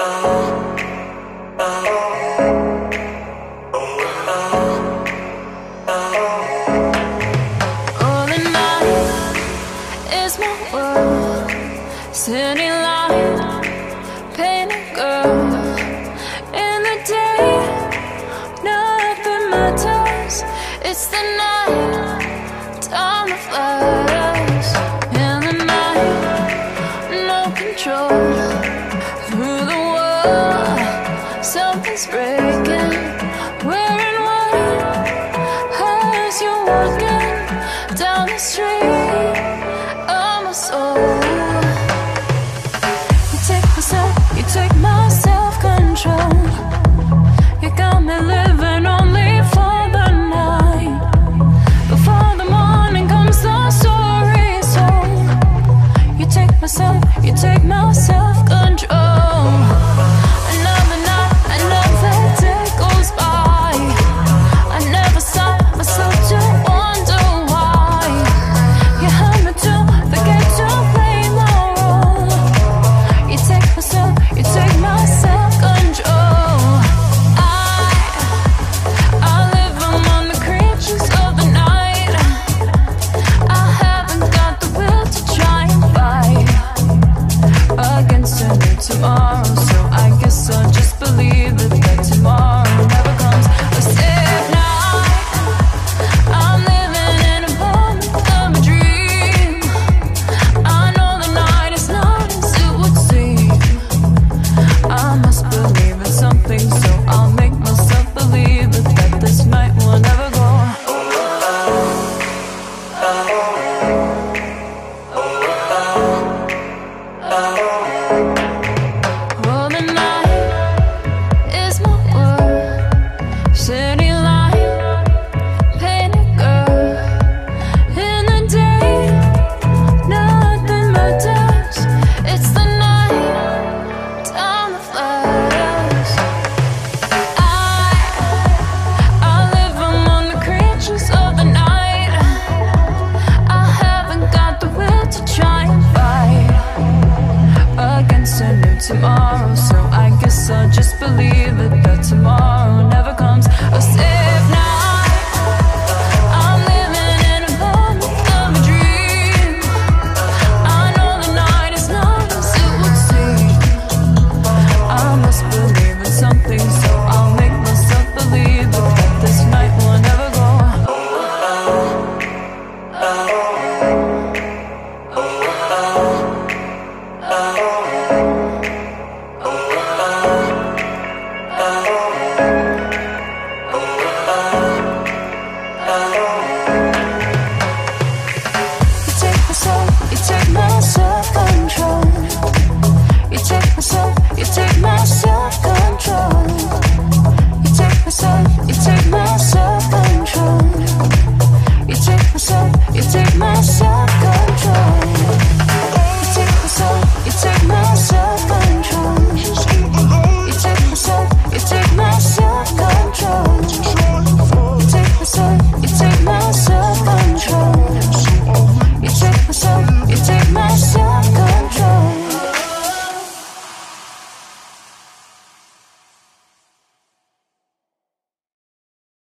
City light, painted girl. In the day, nothing matters. It's the night, time to flash. In the night, no control. Through the world, something's breaking. Wearing white as you're walking down the street of my soul. You take my self-control. You got me living only for the night. Before the morning comes the story told. You take my self-control. Another night, another day goes by. I never stop myself to wonder why. You had me to forget to play my role. You take my self-control. I live among the creatures of the night. I haven't got the will to try and fight against a new tomorrow. So I guess I'll just believe that tomorrow never comes. A safe night. I'm living in a moment of a dream. I know the night is not as it would seem. I must believe in something, so I'll make myself believe that this night will never go. Oh, the night is my world. City light, painted girl. In the day, nothing matters. It's the night, time to flash. I live among the creatures of the night. I haven't got the will to try and fight against a new tomorrow. So I guess I'll just believe that tomorrow